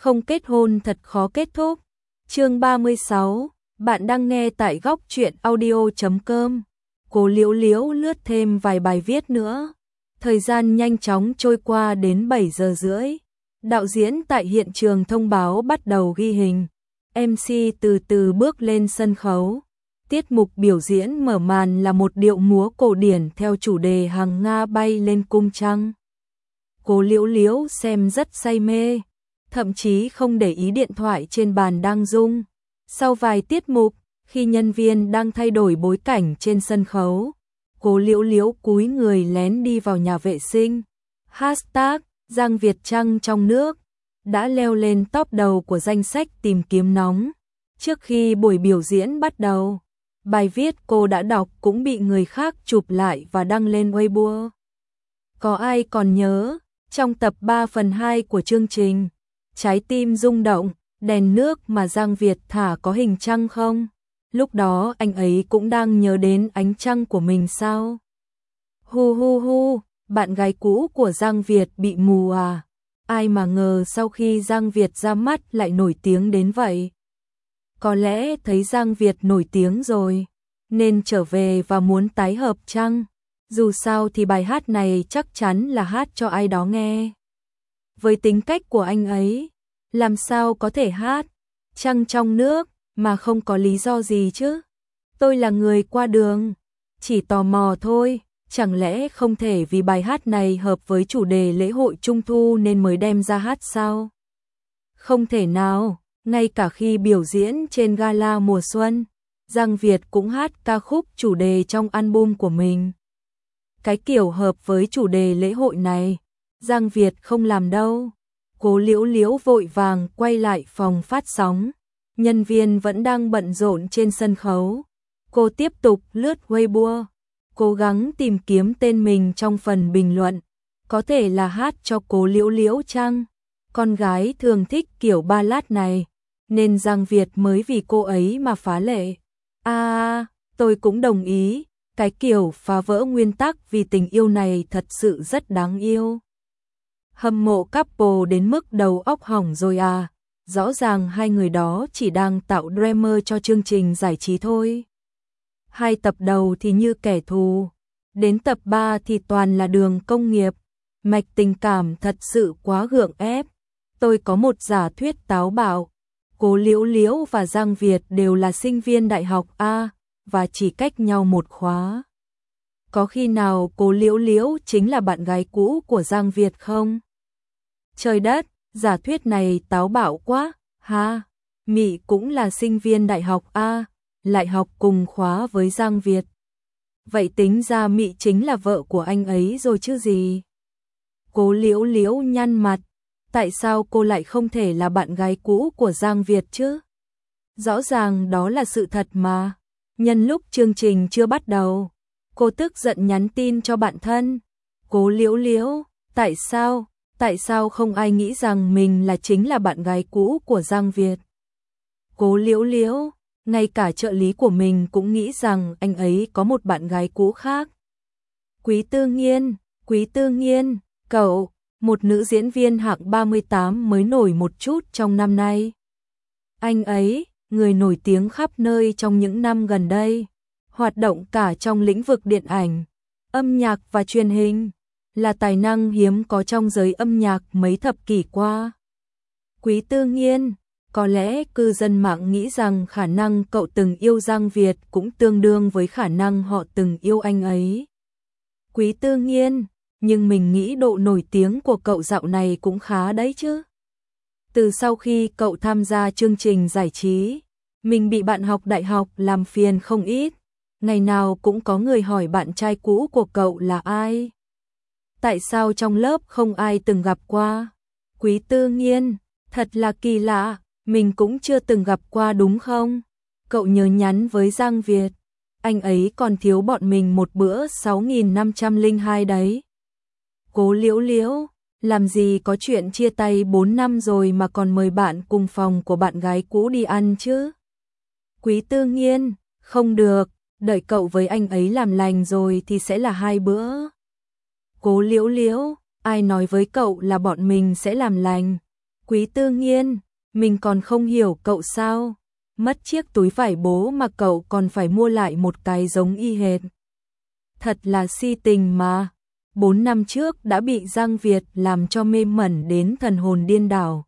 Không kết hôn thật khó kết thúc. Chương 36, bạn đang nghe tại góc truyện audio.com. Cố Liễu Liễu lướt thêm vài bài viết nữa. Thời gian nhanh chóng trôi qua đến 7 giờ rưỡi. Đạo diễn tại hiện trường thông báo bắt đầu ghi hình. MC từ từ bước lên sân khấu. Tiết mục biểu diễn mở màn là một điệu múa cổ điển theo chủ đề hàng Nga bay lên cung trăng. Cố Liễu Liễu xem rất say mê, thậm chí không để ý điện thoại trên bàn đang rung. Sau vài tiết mục, khi nhân viên đang thay đổi bối cảnh trên sân khấu, Cố Liễu Liễu cúi người lén đi vào nhà vệ sinh. Hashtag Giang Việt Trăng trong nước đã leo lên top đầu của danh sách tìm kiếm nóng. Trước khi buổi biểu diễn bắt đầu, bài viết cô đã đọc cũng bị người khác chụp lại và đăng lên Weibo. Có ai còn nhớ, trong tập 3/2 của chương trình Trái tim rung động, đèn nước mà Giang Việt thả có hình trăng không? Lúc đó anh ấy cũng đang nhớ đến ánh trăng của mình sao? Hu hu hu, bạn gái cũ của Giang Việt bị mù à? Ai mà ngờ sau khi Giang Việt ra mắt lại nổi tiếng đến vậy. Có lẽ thấy Giang Việt nổi tiếng rồi, nên trở về và muốn tái hợp chăng? Dù sao thì bài hát này chắc chắn là hát cho ai đó nghe. Với tính cách của anh ấy, làm sao có thể hát trăng trong nước mà không có lý do gì chứ? Tôi là người qua đường, chỉ tò mò thôi, chẳng lẽ không thể vì bài hát này hợp với chủ đề lễ hội Trung thu nên mới đem ra hát sao? Không thể nào, ngay cả khi biểu diễn trên gala mùa xuân, Giang Việt cũng hát ca khúc chủ đề trong album của mình. Cái kiểu hợp với chủ đề lễ hội này, Giang Việt không làm đâu. Cố Liễu Liễu vội vàng quay lại phòng phát sóng. Nhân viên vẫn đang bận rộn trên sân khấu. Cô tiếp tục lướt Weibo, cố gắng tìm kiếm tên mình trong phần bình luận. Có thể là hát cho Cố Liễu Liễu chăng? Con gái thường thích kiểu ballad này, nên Giang Việt mới vì cô ấy mà phá lệ. Tôi cũng đồng ý. Cái kiểu phá vỡ nguyên tắc vì tình yêu này thật sự rất đáng yêu. Hâm mộ couple đến mức đầu óc hỏng rồi à? Rõ ràng hai người đó chỉ đang tạo drama cho chương trình giải trí thôi. 2 tập đầu thì như kẻ thù, đến tập 3 thì toàn là đường công nghiệp. Mạch tình cảm thật sự quá gượng ép. Tôi có một giả thuyết táo bạo. Cố Liễu Liễu và Giang Việt đều là sinh viên đại học A và chỉ cách nhau một khóa. Có khi nào Cố Liễu Liễu chính là bạn gái cũ của Giang Việt không? Trời đất, giả thuyết này táo bạo quá, ha. Mị cũng là sinh viên đại học A, lại học cùng khóa với Giang Việt. Vậy tính ra Mị chính là vợ của anh ấy rồi chứ gì? Cố Liễu Liễu nhăn mặt, tại sao cô lại không thể là bạn gái cũ của Giang Việt chứ? Rõ ràng đó là sự thật mà. Nhân lúc chương trình chưa bắt đầu, cô tức giận nhắn tin cho bạn thân. Cố Liễu Liễu, tại sao không ai nghĩ rằng mình chính là bạn gái cũ của Giang Việt? Cố Liễu Liễu, ngay cả trợ lý của mình cũng nghĩ rằng anh ấy có một bạn gái cũ khác. Quý Tư Nghiên, cậu, một nữ diễn viên hạng 38 mới nổi một chút trong năm nay. Anh ấy, người nổi tiếng khắp nơi trong những năm gần đây, hoạt động cả trong lĩnh vực điện ảnh, âm nhạc và truyền hình, là tài năng hiếm có trong giới âm nhạc mấy thập kỷ qua. Quý Tư Nghiên, có lẽ cư dân mạng nghĩ rằng khả năng cậu từng yêu Giang Việt cũng tương đương với khả năng họ từng yêu anh ấy. Quý Tư Nghiên, nhưng mình nghĩ độ nổi tiếng của cậu dạo này cũng khá đấy chứ. Từ sau khi cậu tham gia chương trình giải trí, mình bị bạn học đại học làm phiền không ít. Ngày nào cũng có người hỏi bạn trai cũ của cậu là ai. Tại sao trong lớp không ai từng gặp qua? Quý Tư Nghiên, thật là kỳ lạ, mình cũng chưa từng gặp qua đúng không? Cậu nhớ nhắn với Giang Việt, anh ấy còn thiếu bọn mình một bữa 6.502 đấy. Cố Liễu Liễu, làm gì có chuyện chia tay 4 năm rồi mà còn mời bạn cùng phòng của bạn gái cũ đi ăn chứ? Quý Tư Nghiên, không được, đợi cậu với anh ấy làm lành rồi thì sẽ là 2 bữa. Cố Liễu Liễu, ai nói với cậu là bọn mình sẽ làm lành? Quý Tư Nghiên, mình còn không hiểu cậu sao? Mất chiếc túi vải bố mà cậu còn phải mua lại một cái giống y hệt. Thật là si tình mà. 4 năm trước đã bị Giang Việt làm cho mê mẩn đến thần hồn điên đảo.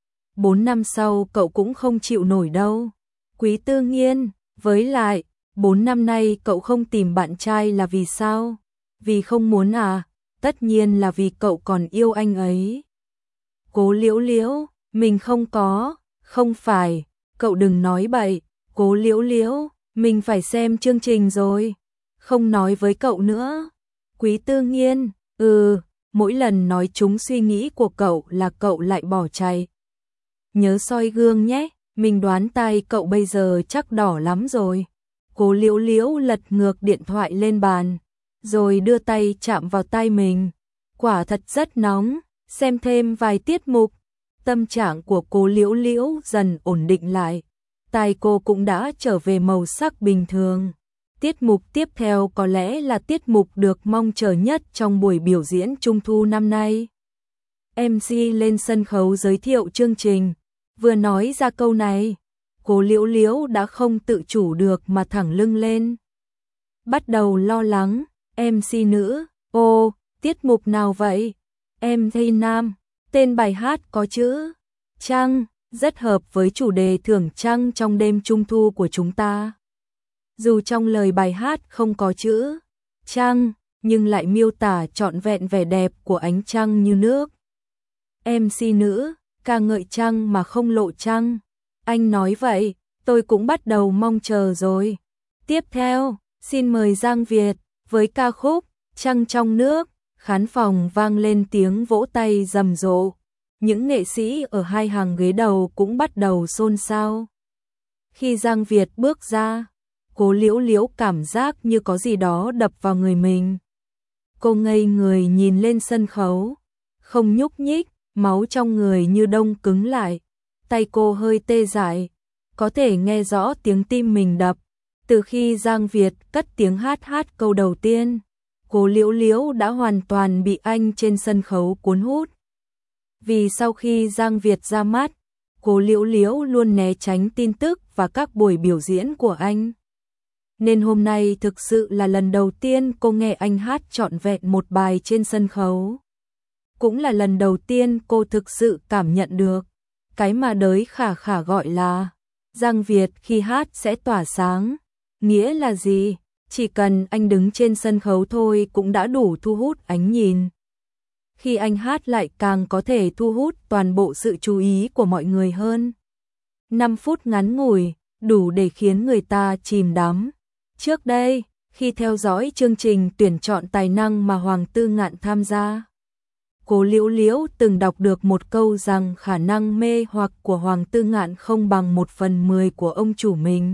4 năm sau cậu cũng không chịu nổi đâu. Quý Tư Nghiên, với lại, 4 năm nay cậu không tìm bạn trai là vì sao? Vì không muốn à? Tất nhiên là vì cậu còn yêu anh ấy. Cố Liễu Liễu, mình không có, không phải, cậu đừng nói bậy. Cố Liễu Liễu, mình phải xem chương trình rồi. Không nói với cậu nữa. Quý Tư Nghiên, mỗi lần nói trúng suy nghĩ của cậu là cậu lại bỏ chạy. Nhớ soi gương nhé, mình đoán tai cậu bây giờ chắc đỏ lắm rồi. Cố Liễu Liễu lật ngược điện thoại lên bàn, rồi đưa tay chạm vào tai mình. Quả thật rất nóng, xem thêm vài tiết mục. Tâm trạng của Cố Liễu Liễu dần ổn định lại. Tai cô cũng đã trở về màu sắc bình thường. Tiết mục tiếp theo có lẽ là tiết mục được mong chờ nhất trong buổi biểu diễn Trung thu năm nay. MC lên sân khấu giới thiệu chương trình, vừa nói ra câu này, Cố Liễu Liễu đã không tự chủ được mà thẳng lưng lên. Bắt đầu lo lắng, MC nữ, tiết mục nào vậy? Em thấy nam, tên bài hát có chữ trăng, rất hợp với chủ đề thưởng trăng trong đêm Trung thu của chúng ta. Dù trong lời bài hát không có chữ trăng, nhưng lại miêu tả trọn vẹn vẻ đẹp của ánh trăng như nước. MC nữ, ca ngợi trăng mà không lộ trăng. Anh nói vậy, tôi cũng bắt đầu mong chờ rồi. Tiếp theo, xin mời Giang Việt với ca khúc Trăng trong nước. Khán phòng vang lên tiếng vỗ tay rầm rộ. Những nghệ sĩ ở hai hàng ghế đầu cũng bắt đầu xôn xao. Khi Giang Việt bước ra, Cố Liễu Liễu cảm giác như có gì đó đập vào người mình. Cô ngây người nhìn lên sân khấu, không nhúc nhích, máu trong người như đông cứng lại. Tay cô hơi tê dại, có thể nghe rõ tiếng tim mình đập. Từ khi Giang Việt cất tiếng hát câu đầu tiên, Cố Liễu Liễu đã hoàn toàn bị anh trên sân khấu cuốn hút. Vì sau khi Giang Việt ra mắt, Cố Liễu Liễu luôn né tránh tin tức và các buổi biểu diễn của anh. Nên hôm nay thực sự là lần đầu tiên cô nghe anh hát trọn vẹn một bài trên sân khấu. Cũng là lần đầu tiên cô thực sự cảm nhận được cái mà đới khả khả gọi là Giang Việt khi hát sẽ tỏa sáng. Nghĩa là gì? Chỉ cần anh đứng trên sân khấu thôi cũng đã đủ thu hút ánh nhìn. Khi anh hát lại càng có thể thu hút toàn bộ sự chú ý của mọi người hơn. 5 phút ngắn ngủi, đủ để khiến người ta chìm đắm. Trước đây, khi theo dõi chương trình tuyển chọn tài năng mà Hoàng Tư Ngạn tham gia, Cố Liễu Liễu từng đọc được một câu rằng khả năng mê hoặc của Hoàng Tư Ngạn không bằng 1/10 của ông chủ mình.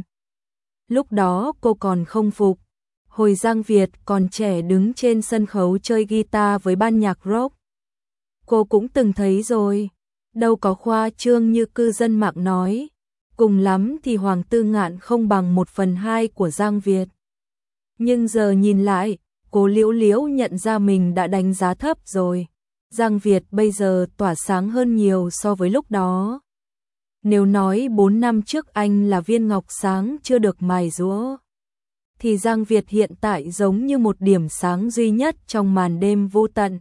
Lúc đó cô còn không phục. Hồi Giang Việt còn trẻ đứng trên sân khấu chơi guitar với ban nhạc rock, cô cũng từng thấy rồi. Đâu có khoa trương như cư dân mạng nói. Cùng lắm thì Hoàng Tư Ngạn không bằng 1/2 của Giang Việt. Nhưng giờ nhìn lại, Cố Liễu Liễu nhận ra mình đã đánh giá thấp rồi. Giang Việt bây giờ tỏa sáng hơn nhiều so với lúc đó. Nếu nói 4 năm trước anh là viên ngọc sáng chưa được mài giũa, thì Giang Việt hiện tại giống như một điểm sáng duy nhất trong màn đêm vô tận.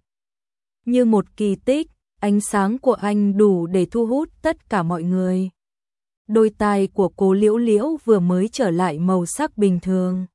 Như một kỳ tích, ánh sáng của anh đủ để thu hút tất cả mọi người. Đôi tai của Cố Liễu Liễu vừa mới trở lại màu sắc bình thường,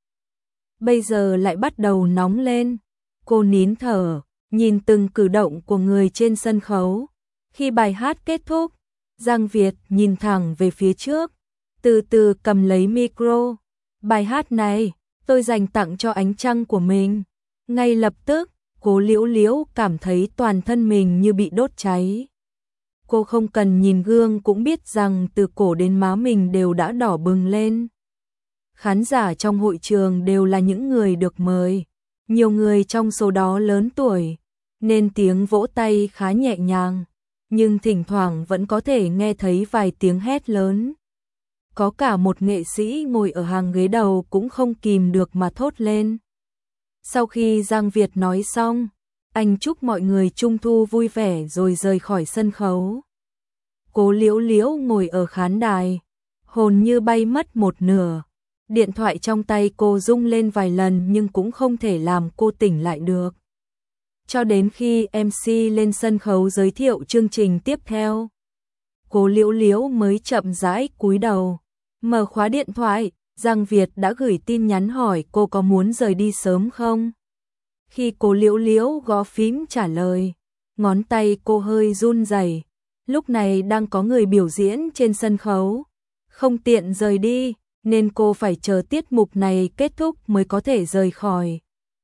bây giờ lại bắt đầu nóng lên. Cô nín thở, nhìn từng cử động của người trên sân khấu. Khi bài hát kết thúc, Giang Việt nhìn thẳng về phía trước, từ từ cầm lấy micro. Bài hát này, tôi dành tặng cho ánh trăng của mình. Ngay lập tức, Cố Liễu Liễu cảm thấy toàn thân mình như bị đốt cháy. Cô không cần nhìn gương cũng biết rằng từ cổ đến má mình đều đã đỏ bừng lên. Khán giả trong hội trường đều là những người được mời. Nhiều người trong số đó lớn tuổi, nên tiếng vỗ tay khá nhẹ nhàng, nhưng thỉnh thoảng vẫn có thể nghe thấy vài tiếng hét lớn. Có cả một nghệ sĩ ngồi ở hàng ghế đầu cũng không kìm được mà thốt lên. Sau khi Giang Việt nói xong, anh chúc mọi người Trung thu vui vẻ rồi rời khỏi sân khấu. Cố Liễu Liễu ngồi ở khán đài, hồn như bay mất một nửa. Điện thoại trong tay cô rung lên vài lần nhưng cũng không thể làm cô tỉnh lại được. Cho đến khi MC lên sân khấu giới thiệu chương trình tiếp theo, Cố Liễu Liễu mới chậm rãi cúi đầu, mở khóa điện thoại. Giang Việt đã gửi tin nhắn hỏi cô có muốn rời đi sớm không. Khi Cố Liễu Liễu gõ phím trả lời, ngón tay cô hơi run rẩy. Lúc này đang có người biểu diễn trên sân khấu, không tiện rời đi, nên cô phải chờ tiết mục này kết thúc mới có thể rời khỏi.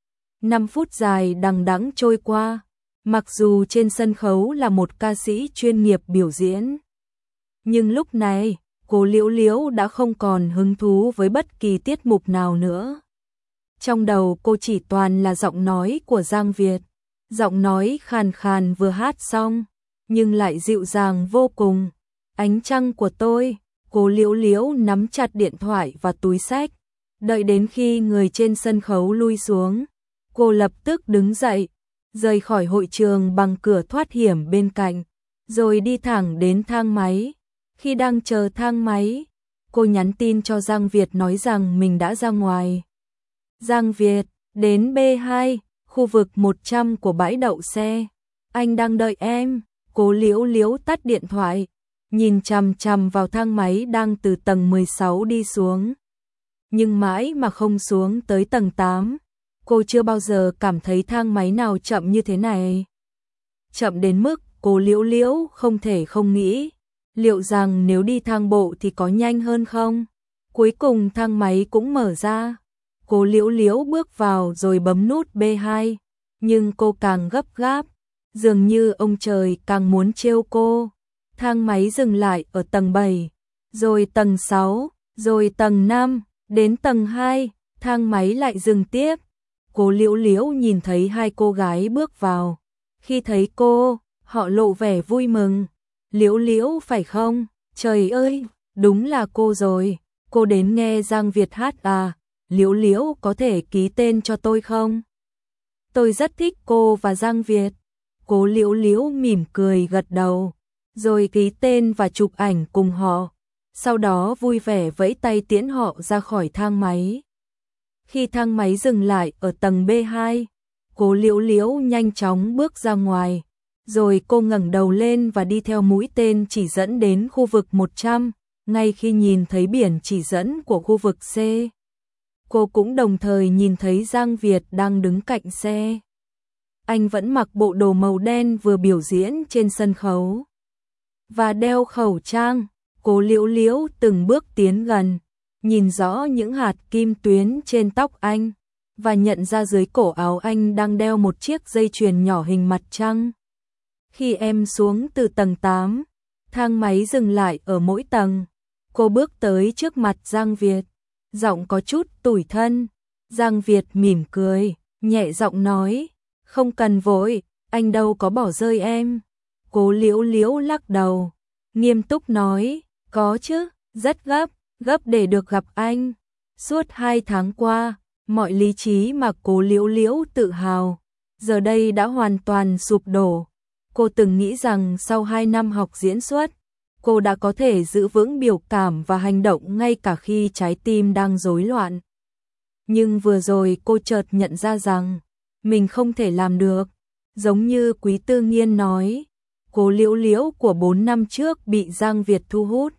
5 phút dài đằng đẵng trôi qua, mặc dù trên sân khấu là một ca sĩ chuyên nghiệp biểu diễn, nhưng lúc này Cố Liễu Liễu đã không còn hứng thú với bất kỳ tiết mục nào nữa. Trong đầu cô chỉ toàn là giọng nói của Giang Việt, giọng nói khàn khàn vừa hát xong, nhưng lại dịu dàng vô cùng. Ánh trăng của tôi. Cố Liễu Liễu nắm chặt điện thoại và túi xách, đợi đến khi người trên sân khấu lui xuống, cô lập tức đứng dậy, rời khỏi hội trường bằng cửa thoát hiểm bên cạnh, rồi đi thẳng đến thang máy. Khi đang chờ thang máy, cô nhắn tin cho Giang Việt nói rằng mình đã ra ngoài. Giang Việt, đến B2, khu vực 100 của bãi đậu xe. Anh đang đợi em. Cố Liễu Liễu tắt điện thoại, nhìn chằm chằm vào thang máy đang từ tầng 16 đi xuống. Nhưng mãi mà không xuống tới tầng 8. Cô chưa bao giờ cảm thấy thang máy nào chậm như thế này. Chậm đến mức Cố Liễu Liễu không thể không nghĩ, liệu rằng nếu đi thang bộ thì có nhanh hơn không? Cuối cùng thang máy cũng mở ra. Cố Liễu Liễu bước vào rồi bấm nút B2, nhưng cô càng gấp gáp, dường như ông trời càng muốn trêu cô. Thang máy dừng lại ở tầng 7, rồi tầng 6, rồi tầng 5, đến tầng 2, thang máy lại dừng tiếp. Cố Liễu Liễu nhìn thấy hai cô gái bước vào. Khi thấy cô, họ lộ vẻ vui mừng. Liễu Liễu phải không? Trời ơi, đúng là cô rồi. Cô đến nghe Giang Việt hát à? Liễu Liễu có thể ký tên cho tôi không? Tôi rất thích cô và Giang Việt. Cố Liễu Liễu mỉm cười gật đầu, rồi ký tên và chụp ảnh cùng họ. Sau đó vui vẻ vẫy tay tiễn họ ra khỏi thang máy. Khi thang máy dừng lại ở tầng B2, Cố Liễu Liễu nhanh chóng bước ra ngoài, rồi cô ngẩng đầu lên và đi theo mũi tên chỉ dẫn đến khu vực 100, ngay khi nhìn thấy biển chỉ dẫn của khu vực C. Cô cũng đồng thời nhìn thấy Giang Việt đang đứng cạnh xe. Anh vẫn mặc bộ đồ màu đen vừa biểu diễn trên sân khấu và đeo khẩu trang. Cố Liễu Liễu từng bước tiến gần, nhìn rõ những hạt kim tuyến trên tóc anh và nhận ra dưới cổ áo anh đang đeo một chiếc dây chuyền nhỏ hình mặt trăng. Khi em xuống từ tầng 8, thang máy dừng lại ở mỗi tầng. Cô bước tới trước mặt Giang Việt, giọng có chút tủi thân. Giang Việt mỉm cười, nhẹ giọng nói, không cần vội, anh đâu có bỏ rơi em. Cố Liễu Liễu lắc đầu, nghiêm túc nói, có chứ, rất gấp, gấp để được gặp anh. Suốt 2 tháng qua, mọi lý trí mà Cố Liễu Liễu tự hào, giờ đây đã hoàn toàn sụp đổ. Cô từng nghĩ rằng sau 2 năm học diễn xuất, cô đã có thể giữ vững biểu cảm và hành động ngay cả khi trái tim đang rối loạn. Nhưng vừa rồi cô chợt nhận ra rằng mình không thể làm được. Giống như Quý Tư Nghiên nói, Cố Liễu Liễu của 4 năm trước bị Giang Việt thu hút.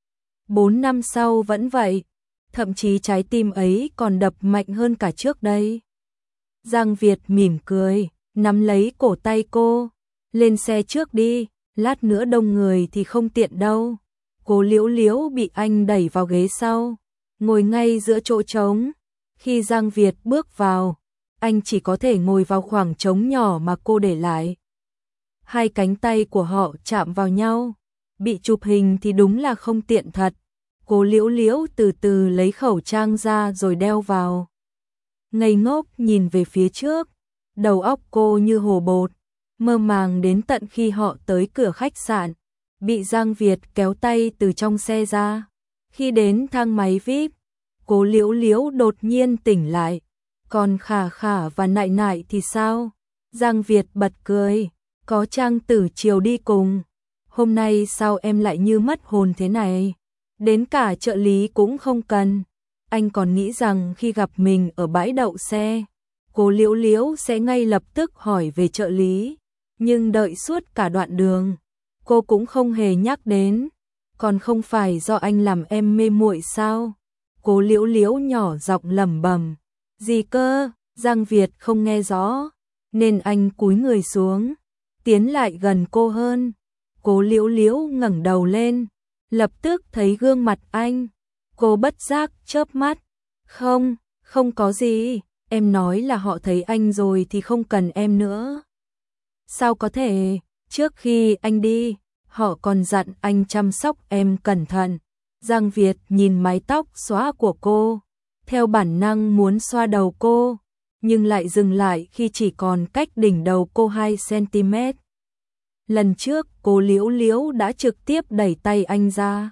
4 năm sau vẫn vậy, thậm chí trái tim ấy còn đập mạnh hơn cả trước đây. Giang Việt mỉm cười, nắm lấy cổ tay cô, lên xe trước đi, lát nữa đông người thì không tiện đâu. Cố Liễu Liễu bị anh đẩy vào ghế sau, ngồi ngay giữa chỗ trống. Khi Giang Việt bước vào, anh chỉ có thể ngồi vào khoảng trống nhỏ mà cô để lại. Hai cánh tay của họ chạm vào nhau, bị chụp hình thì đúng là không tiện thật. Cố Liễu Liễu từ từ lấy khẩu trang ra rồi đeo vào. Ngây ngốc nhìn về phía trước, đầu óc cô như hồ bột, mơ màng đến tận khi họ tới cửa khách sạn, bị Giang Việt kéo tay từ trong xe ra. Khi đến thang máy VIP, Cố Liễu Liễu đột nhiên tỉnh lại. Còn Khả Khả và Nại Nại thì sao? Giang Việt bật cười, có Trang Tử Triều đi cùng. hôm nay sao em lại như mất hồn thế này? Đến cả trợ lý cũng không cần. Anh còn nghĩ rằng khi gặp mình ở bãi đậu xe, cô Liễu Liễu sẽ ngay lập tức hỏi về trợ lý. Nhưng đợi suốt cả đoạn đường, cô cũng không hề nhắc đến. Còn không phải do anh làm em mê muội sao? Cô Liễu Liễu nhỏ giọng lẩm bẩm. Gì cơ? Giang Việt không nghe rõ, nên anh cúi người xuống, tiến lại gần cô hơn. Cô Liễu Liễu ngẩng đầu lên, lập tức thấy gương mặt anh. Cô bất giác chớp mắt. Không, không có gì, em nói là họ thấy anh rồi thì không cần em nữa. Sao có thể, trước khi anh đi, họ còn dặn anh chăm sóc em cẩn thận. Giang Việt nhìn mái tóc xõa của cô, theo bản năng muốn xoa đầu cô, nhưng lại dừng lại khi chỉ còn cách đỉnh đầu cô 2 cm. Lần trước cô Liễu Liễu đã trực tiếp đẩy tay anh ra.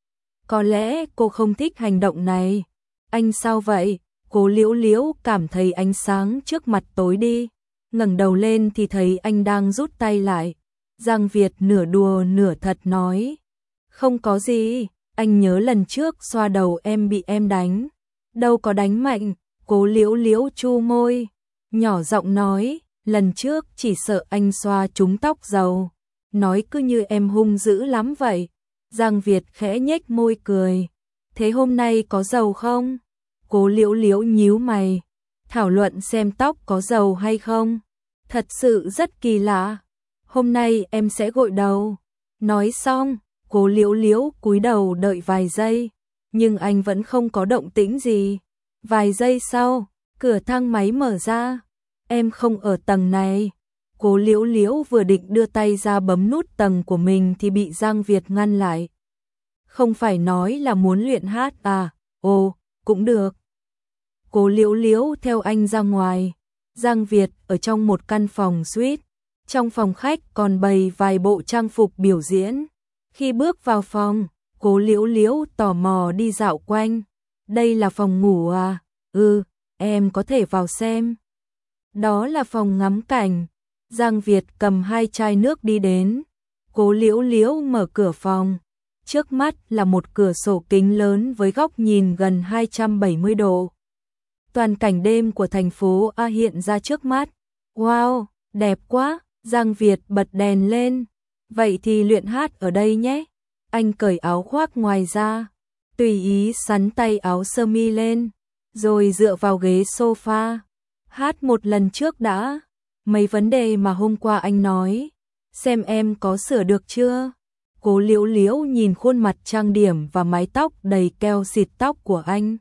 Có lẽ cô không thích hành động này. Anh sao vậy? Cô Liễu Liễu cảm thấy ánh sáng trước mặt tối đi. Ngẩng đầu lên thì thấy anh đang rút tay lại. Giang Việt nửa đùa nửa thật nói. Không có gì, anh nhớ lần trước xoa đầu em bị em đánh. Đâu có đánh mạnh. Cô Liễu Liễu chu môi, nhỏ giọng nói, lần trước chỉ sợ anh xoa trúng tóc dầu. Nói cứ như em hung dữ lắm vậy. Giang Việt khẽ nhếch môi cười. Thế hôm nay có dầu không? Cô Liễu Liễu nhíu mày. Thảo luận xem tóc có dầu hay không. Thật sự rất kỳ lạ. Hôm nay em sẽ gội đầu. Nói xong, cô Liễu Liễu cúi đầu đợi vài giây. Nhưng anh vẫn không có động tĩnh gì. Vài giây sau, cửa thang máy mở ra. Em không ở tầng này. Cô Liễu Liễu vừa định đưa tay ra bấm nút tầng của mình thì bị Giang Việt ngăn lại. Không phải nói là muốn luyện hát à? Ồ, cũng được. Cô Liễu Liễu theo anh ra ngoài. Giang Việt ở trong một căn phòng suite. Trong phòng khách còn bày vài bộ trang phục biểu diễn. Khi bước vào phòng, cô Liễu Liễu tò mò đi dạo quanh. Đây là phòng ngủ à? Ừ, em có thể vào xem. Đó là phòng ngắm cảnh. Giang Việt cầm 2 chai nước đi đến. Cô Liễu Liễu mở cửa phòng. Trước mắt là một cửa sổ kính lớn với góc nhìn gần 270 độ. Toàn cảnh đêm của thành phố A hiện ra trước mắt. Wow, đẹp quá. Giang Việt bật đèn lên. Vậy thì luyện hát ở đây nhé. Anh cởi áo khoác ngoài ra, tùy ý xắn tay áo sơ mi lên, rồi dựa vào ghế sofa. Hát một lần trước đã. Mấy vấn đề mà hôm qua anh nói, xem em có sửa được chưa? Cô Liễu Liễu nhìn khuôn mặt trang điểm và mái tóc đầy keo xịt tóc của anh.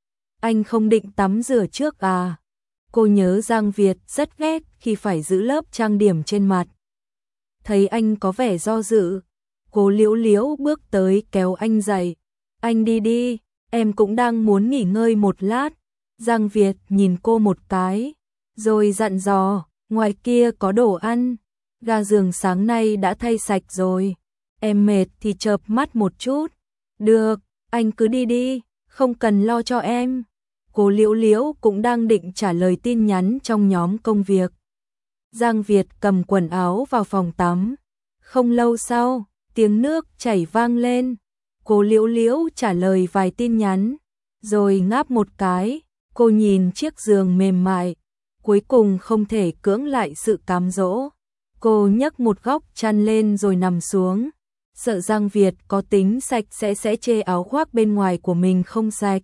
Anh không định tắm rửa trước à? Cô nhớ Giang Việt rất ghét khi phải giữ lớp trang điểm trên mặt. Thấy anh có vẻ do dự, cô Liễu Liễu bước tới kéo anh dậy. Anh đi đi, em cũng đang muốn nghỉ ngơi một lát. Giang Việt nhìn cô một cái, rồi dặn dò, ngoài kia có đồ ăn. Ga giường sáng nay đã thay sạch rồi. Em mệt thì chợp mắt một chút. Được, anh cứ đi đi, không cần lo cho em. Cô Liễu Liễu cũng đang định trả lời tin nhắn trong nhóm công việc. Giang Việt cầm quần áo vào phòng tắm. Không lâu sau, tiếng nước chảy vang lên. Cô Liễu Liễu trả lời vài tin nhắn, rồi ngáp một cái. Cô nhìn chiếc giường mềm mại, cuối cùng không thể cưỡng lại sự cám dỗ. Cô nhấc một góc chăn lên rồi nằm xuống. Sợ Giang Việt có tính sạch sẽ chê áo khoác bên ngoài của mình không sạch.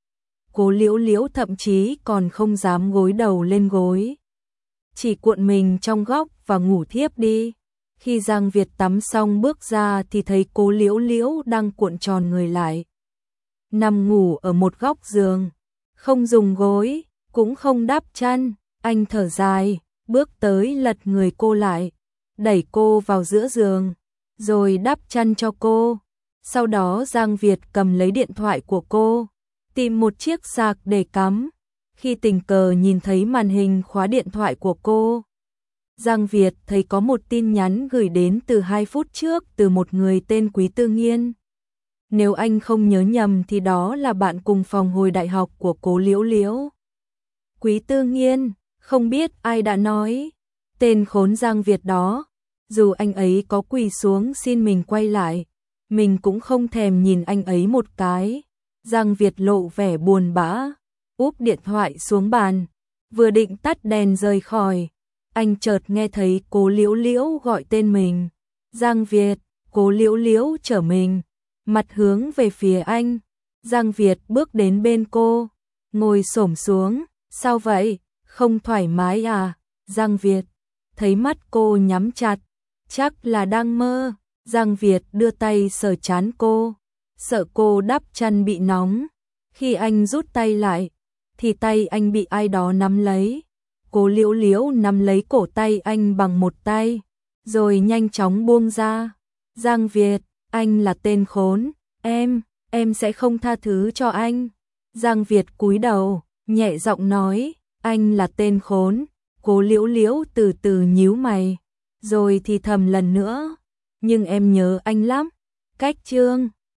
Cô Liễu Liễu thậm chí còn không dám gối đầu lên gối, chỉ cuộn mình trong góc và ngủ thiếp đi. Khi Giang Việt tắm xong bước ra thì thấy cô Liễu Liễu đang cuộn tròn người lại, nằm ngủ ở một góc giường, không dùng gối, cũng không đắp chăn. Anh thở dài, bước tới lật người cô lại, đẩy cô vào giữa giường, rồi đắp chăn cho cô. Sau đó Giang Việt cầm lấy điện thoại của cô, tìm một chiếc sạc để cắm. Khi tình cờ nhìn thấy màn hình khóa điện thoại của cô, Giang Việt thấy có một tin nhắn gửi đến từ 2 phút trước từ một người tên Quý Tư Nghiên. Nếu anh không nhớ nhầm thì đó là bạn cùng phòng hồi đại học của cô Liễu Liễu. Quý Tư Nghiên, không biết ai đã nói tên khốn Giang Việt đó. Dù anh ấy có quỳ xuống xin mình quay lại, mình cũng không thèm nhìn anh ấy một cái. Giang Việt lộ vẻ buồn bã, úp điện thoại xuống bàn, vừa định tắt đèn rời khỏi, anh chợt nghe thấy Cố Liễu Liễu gọi tên mình. Giang Việt. Cố Liễu Liễu trở mình, mặt hướng về phía anh. Giang Việt bước đến bên cô, ngồi xổm xuống. Sao vậy, không thoải mái à? Giang Việt thấy mắt cô nhắm chặt, chắc là đang mơ. Giang Việt đưa tay sờ trán cô, sợ cô đắp chăn bị nóng. Khi anh rút tay lại, thì tay anh bị ai đó nắm lấy. Cố Liễu Liễu nắm lấy cổ tay anh bằng một tay, rồi nhanh chóng buông ra. Giang Việt, anh là tên khốn, em sẽ không tha thứ cho anh. Giang Việt cúi đầu, nhẹ giọng nói, anh là tên khốn. Cố Liễu Liễu từ từ nhíu mày, rồi thì thầm lần nữa, nhưng em nhớ anh lắm. Cách chương